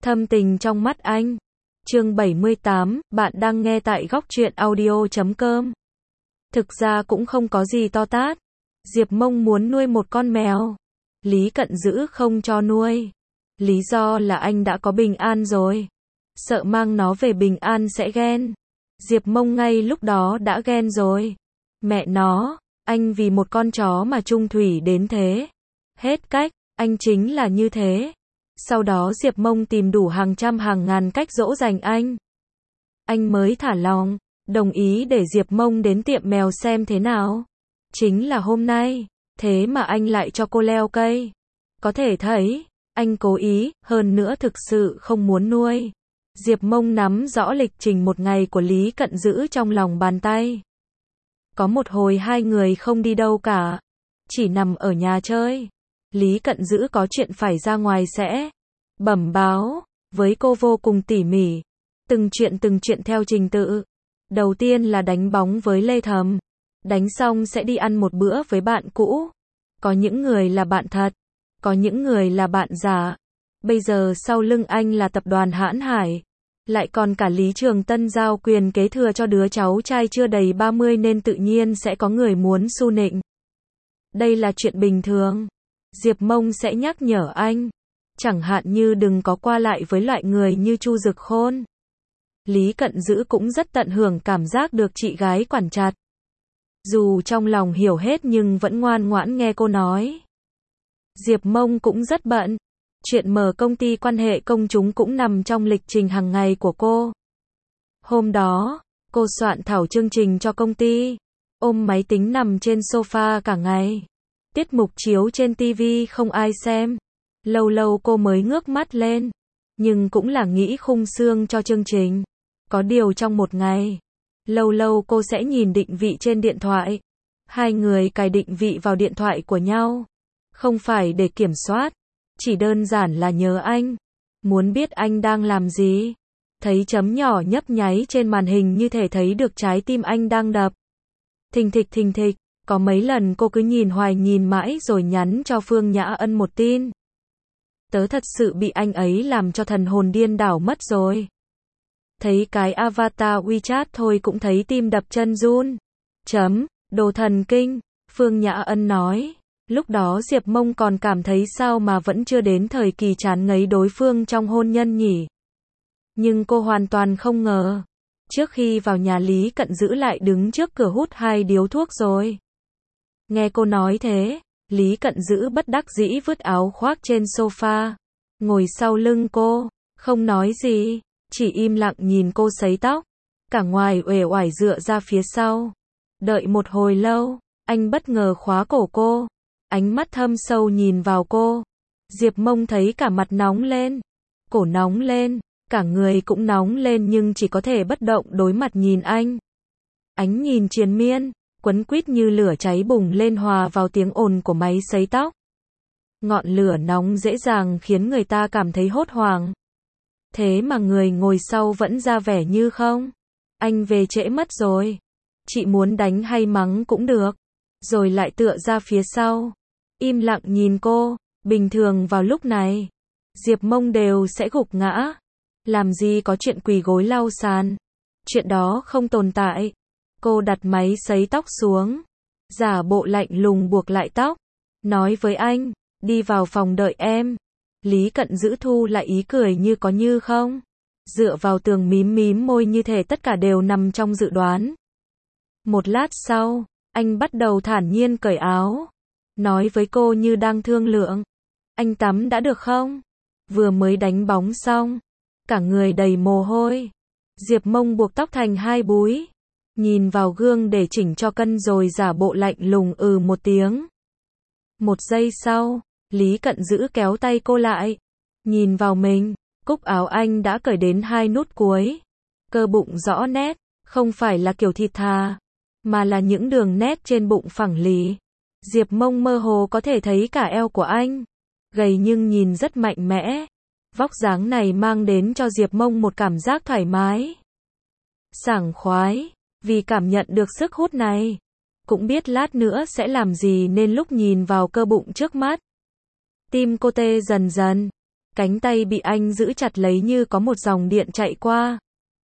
Thâm tình trong mắt anh. Chương 78, bạn đang nghe tại góc truyện audio.com. Thực ra cũng không có gì to tát. Diệp Mông muốn nuôi một con mèo. Lý Cận Dữ không cho nuôi. Lý do là anh đã có Bình An rồi. Sợ mang nó về Bình An sẽ ghen. Diệp Mông ngay lúc đó đã ghen rồi. Mẹ nó, anh vì một con chó mà chung thủy đến thế. Hết cách, anh chính là như thế. Sau đó Diệp Mông tìm đủ hàng trăm hàng ngàn cách dỗ dành anh. Anh mới thả lòng, đồng ý để Diệp Mông đến tiệm mèo xem thế nào. Chính là hôm nay, thế mà anh lại cho cô leo cây. Có thể thấy, anh cố ý, hơn nữa thực sự không muốn nuôi. Diệp Mông nắm rõ lịch trình một ngày của Lý Cận Dữ trong lòng bàn tay. Có một hồi hai người không đi đâu cả, chỉ nằm ở nhà chơi. Lý Cận Dữ có chuyện phải ra ngoài sẽ bẩm báo với cô vô cùng tỉ mỉ, từng chuyện theo trình tự. Đầu tiên là đánh bóng với Lê Thầm, đánh xong sẽ đi ăn một bữa với bạn cũ. Có những người là bạn thật, có những người là bạn giả. Bây giờ sau lưng anh là tập đoàn Hãn Hải, lại còn cả Lý Trường Tân giao quyền kế thừa cho đứa cháu trai chưa đầy 30 nên tự nhiên sẽ có người muốn xu nịnh. Đây là chuyện bình thường. Diệp Mông sẽ nhắc nhở anh, chẳng hạn như đừng có qua lại với loại người như Chu Dực Khôn. Lý Cận Dữ cũng rất tận hưởng cảm giác được chị gái quản chặt. Dù trong lòng hiểu hết nhưng vẫn ngoan ngoãn nghe cô nói. Diệp Mông cũng rất bận. Chuyện mở công ty quan hệ công chúng cũng nằm trong lịch trình hàng ngày của cô. Hôm đó, cô soạn thảo chương trình cho công ty, ôm máy tính nằm trên sofa cả ngày. Tiết mục chiếu trên TV không ai xem. Lâu lâu cô mới ngước mắt lên. Nhưng cũng là nghĩ khung xương cho chương trình. Có điều trong một ngày, lâu lâu cô sẽ nhìn định vị trên điện thoại. Hai người cài định vị vào điện thoại của nhau. Không phải để kiểm soát, chỉ đơn giản là nhớ anh. Muốn biết anh đang làm gì. Thấy chấm nhỏ nhấp nháy trên màn hình như thể thấy được trái tim anh đang đập. Thình thịch. Có mấy lần cô cứ nhìn hoài nhìn mãi rồi nhắn cho Phương Nhã Ân một tin. Tớ thật sự bị anh ấy làm cho thần hồn điên đảo mất rồi. Thấy cái avatar WeChat thôi cũng thấy tim đập chân run. Đồ thần kinh, Phương Nhã Ân nói. Lúc đó Diệp Mông còn cảm thấy sao mà vẫn chưa đến thời kỳ chán ngấy đối phương trong hôn nhân nhỉ. Nhưng cô hoàn toàn không ngờ. Trước khi vào nhà Lý Cận Dữ lại đứng trước cửa hút 2 điếu thuốc rồi. Nghe cô nói thế, Lý Cận Dữ bất đắc dĩ vứt áo khoác trên sofa, ngồi sau lưng cô, không nói gì, chỉ im lặng nhìn cô sấy tóc, cả ngoài uể oải dựa ra phía sau. Đợi một hồi lâu, anh bất ngờ khóa cổ cô, ánh mắt thâm sâu nhìn vào cô. Diệp Mông thấy cả mặt nóng lên, cổ nóng lên, cả người cũng nóng lên nhưng chỉ có thể bất động đối mặt nhìn anh. Ánh nhìn triền miên, quấn quýt như lửa cháy bùng lên hòa vào tiếng ồn của máy sấy tóc. Ngọn lửa nóng dễ dàng khiến người ta cảm thấy hốt hoảng. Thế mà người ngồi sau vẫn ra vẻ như không. Anh về trễ mất rồi. Chị muốn đánh hay mắng cũng được. Rồi lại tựa ra phía sau. Im lặng nhìn cô. Bình thường vào lúc này, Diệp Mông đều sẽ gục ngã. Làm gì có chuyện quỳ gối lau sàn. Chuyện đó không tồn tại. Cô đặt máy sấy tóc xuống, giả bộ lạnh lùng buộc lại tóc, nói với anh, đi vào phòng đợi em. Lý Cận Dữ thu lại ý cười như có như không, dựa vào tường mím môi như thể tất cả đều nằm trong dự đoán. Một lát sau, anh bắt đầu thản nhiên cởi áo, nói với cô như đang thương lượng. Anh tắm đã được không? Vừa mới đánh bóng xong, cả người đầy mồ hôi. Diệp Mông buộc tóc thành 2 búi. Nhìn vào gương để chỉnh cho cân rồi giả bộ lạnh lùng một tiếng. Một giây sau, Lý Cận Dữ kéo tay cô lại. Nhìn vào mình, cúc áo anh đã cởi đến 2 nút cuối. Cơ bụng rõ nét, không phải là kiểu thịt thà, mà là những đường nét trên bụng phẳng lì. Diệp Mông mơ hồ có thể thấy cả eo của anh. Gầy nhưng nhìn rất mạnh mẽ. Vóc dáng này mang đến cho Diệp Mông một cảm giác thoải mái, sảng khoái. Vì cảm nhận được sức hút này, cũng biết lát nữa sẽ làm gì nên lúc nhìn vào cơ bụng trước mắt, tim cô tê dần dần. Cánh tay bị anh giữ chặt lấy như có một dòng điện chạy qua.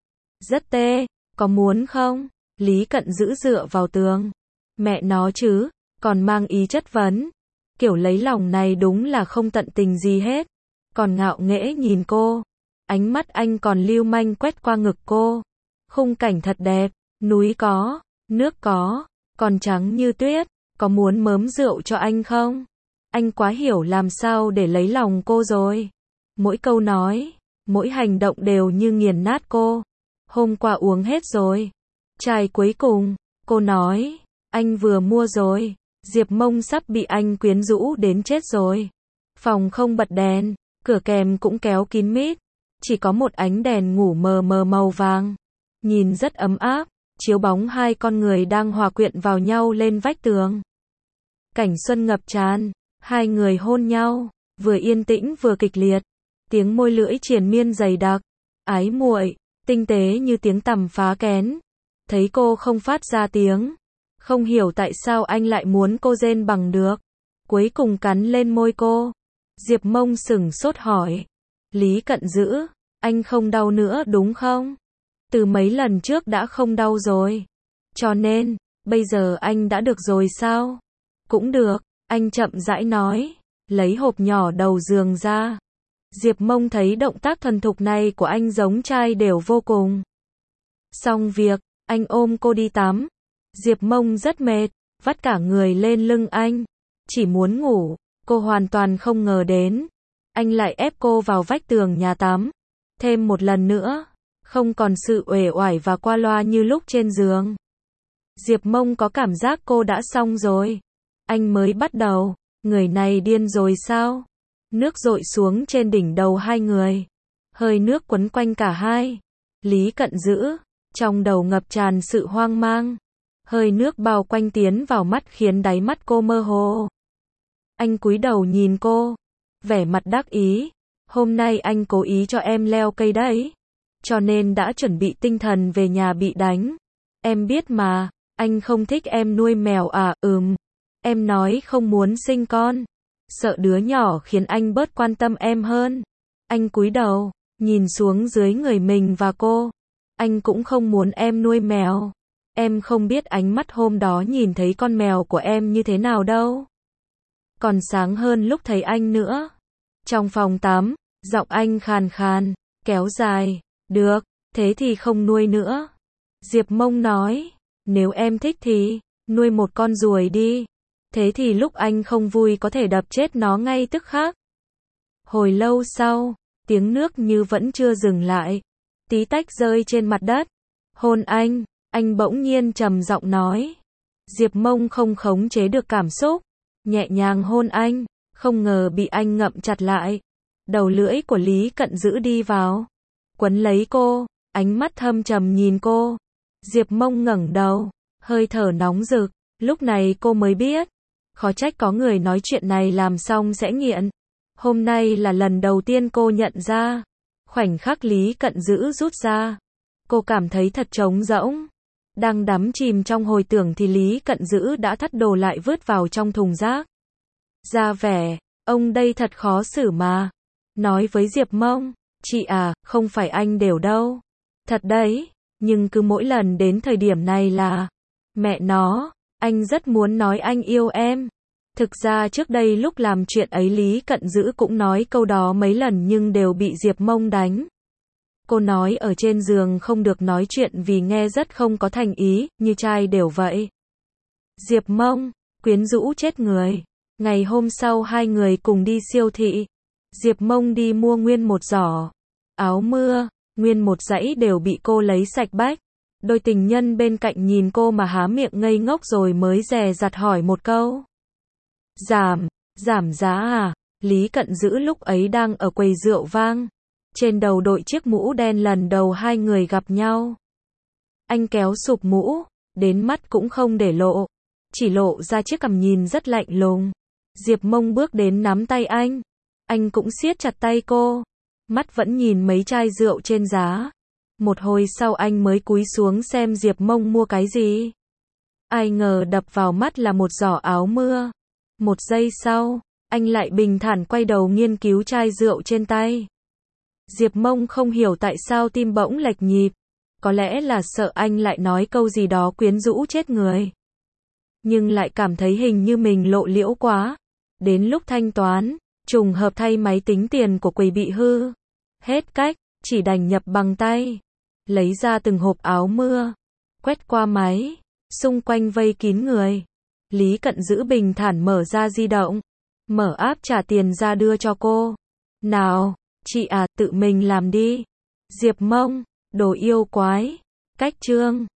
Rất tê, có muốn không? Lý Cận Dữ dựa vào tường. Mẹ nó chứ, còn mang ý chất vấn. Kiểu lấy lòng này đúng là không tận tình gì hết. Còn ngạo nghễ nhìn cô. Ánh mắt anh còn lưu manh quét qua ngực cô. Khung cảnh thật đẹp, núi có, nước có, còn trắng như tuyết. Có muốn mớm rượu cho anh không? Anh quá hiểu làm sao để lấy lòng cô rồi. Mỗi câu nói, mỗi hành động đều như nghiền nát cô. Hôm qua uống hết rồi. Chai cuối cùng, cô nói, anh vừa mua rồi. Diệp Mông sắp bị anh quyến rũ đến chết rồi. Phòng không bật đèn, cửa kèm cũng kéo kín mít. Chỉ có một ánh đèn ngủ mờ mờ màu vàng. Nhìn rất ấm áp, chiếu bóng hai con người đang hòa quyện vào nhau lên vách tường. Cảnh xuân ngập tràn, hai người hôn nhau, vừa yên tĩnh vừa kịch liệt. Tiếng môi lưỡi triền miên dày đặc, ái muội, tinh tế như tiếng tằm phá kén. Thấy cô không phát ra tiếng, không hiểu tại sao anh lại muốn cô rên bằng được. Cuối cùng cắn lên môi cô. Diệp Mông sửng sốt hỏi. Lý Cận Dữ, anh không đau nữa đúng không? Từ mấy lần trước đã không đau rồi. Cho nên, bây giờ anh đã được rồi sao? Cũng được, anh chậm rãi nói. Lấy hộp nhỏ đầu giường ra. Diệp Mông thấy động tác thuần thục này của anh giống trai đều vô cùng. Xong việc, anh ôm cô đi tắm. Diệp Mông rất mệt, vắt cả người lên lưng anh. Chỉ muốn ngủ, cô hoàn toàn không ngờ đến. Anh lại ép cô vào vách tường nhà tắm. Thêm một lần nữa, không còn sự uể oải và qua loa như lúc trên giường. Diệp Mông có cảm giác cô đã xong rồi. Anh mới bắt đầu, người này điên rồi sao? Nước dội xuống trên đỉnh đầu hai người. Hơi nước quấn quanh cả hai. Lý Cận Dữ, trong đầu ngập tràn sự hoang mang. Hơi nước bao quanh tiến vào mắt khiến đáy mắt cô mơ hồ. Anh cúi đầu nhìn cô, vẻ mặt đắc ý. Hôm nay anh cố ý cho em leo cây đấy. Cho nên đã chuẩn bị tinh thần về nhà bị đánh. Em biết mà, anh không thích em nuôi mèo à? Em nói không muốn sinh con. Sợ đứa nhỏ khiến anh bớt quan tâm em hơn. Anh cúi đầu, nhìn xuống dưới người mình và cô. Anh cũng không muốn em nuôi mèo. Em không biết ánh mắt hôm đó nhìn thấy con mèo của em như thế nào đâu. Còn sáng hơn lúc thấy anh nữa. Trong phòng tắm, giọng anh khàn khàn, kéo dài. Được, thế thì không nuôi nữa. Diệp Mông nói, nếu em thích thì, nuôi một con ruồi đi. Thế thì lúc anh không vui có thể đập chết nó ngay tức khắc. Hồi lâu sau, tiếng nước như vẫn chưa dừng lại. Tí tách rơi trên mặt đất. Hôn anh bỗng nhiên trầm giọng nói. Diệp Mông không khống chế được cảm xúc. Nhẹ nhàng hôn anh, không ngờ bị anh ngậm chặt lại. Đầu lưỡi của Lý Cận Dữ đi vào. Quấn lấy cô, ánh mắt thâm trầm nhìn cô. Diệp Mông ngẩng đầu, hơi thở nóng rực. Lúc này cô mới biết. Khó trách có người nói chuyện này làm xong sẽ nghiện. Hôm nay là lần đầu tiên cô nhận ra. Khoảnh khắc Lý Cận Dữ rút ra. Cô cảm thấy thật trống rỗng. Đang đắm chìm trong hồi tưởng thì Lý Cận Dữ đã thắt đồ lại vứt vào trong thùng rác. Ra vẻ, ông đây thật khó xử mà. Nói với Diệp Mông, chị à, không phải anh đều đâu. Thật đấy, nhưng cứ mỗi lần đến thời điểm này là, mẹ nó, anh rất muốn nói anh yêu em. Thực ra trước đây lúc làm chuyện ấy Lý Cận Dữ cũng nói câu đó mấy lần nhưng đều bị Diệp Mông đánh. Cô nói ở trên giường không được nói chuyện vì nghe rất không có thành ý, như trai đều vậy. Diệp Mông, quyến rũ chết người. Ngày hôm sau hai người cùng đi siêu thị. Diệp Mông đi mua nguyên một giỏ áo mưa, nguyên một dãy đều bị cô lấy sạch bách. Đôi tình nhân bên cạnh nhìn cô mà há miệng ngây ngốc rồi mới dè dặt hỏi một câu. Giảm giá à? Lý Cận Dữ lúc ấy đang ở quầy rượu vang. Trên đầu đội chiếc mũ đen lần đầu hai người gặp nhau. Anh kéo sụp mũ, đến mắt cũng không để lộ. Chỉ lộ ra chiếc cằm nhìn rất lạnh lùng. Diệp Mông bước đến nắm tay anh. Anh cũng siết chặt tay cô. Mắt vẫn nhìn mấy chai rượu trên giá. Một hồi sau anh mới cúi xuống xem Diệp Mông mua cái gì. Ai ngờ đập vào mắt là một giỏ áo mưa. Một giây sau, Anh lại bình thản quay đầu nghiên cứu chai rượu trên tay. Diệp Mông không hiểu tại sao tim bỗng lệch nhịp. Có lẽ là sợ anh lại nói câu gì đó quyến rũ chết người. Nhưng lại cảm thấy hình như mình lộ liễu quá. Đến lúc thanh toán, trùng hợp thay máy tính tiền của quầy bị hư. Hết cách, chỉ đành nhập bằng tay. Lấy ra từng hộp áo mưa. Quét qua máy. Xung quanh vây kín người. Lý Cận Dữ bình thản mở ra di động. Mở app trả tiền ra đưa cho cô. Nào, chị à, tự mình làm đi. Diệp Mông, đồ yêu quái. Cách chương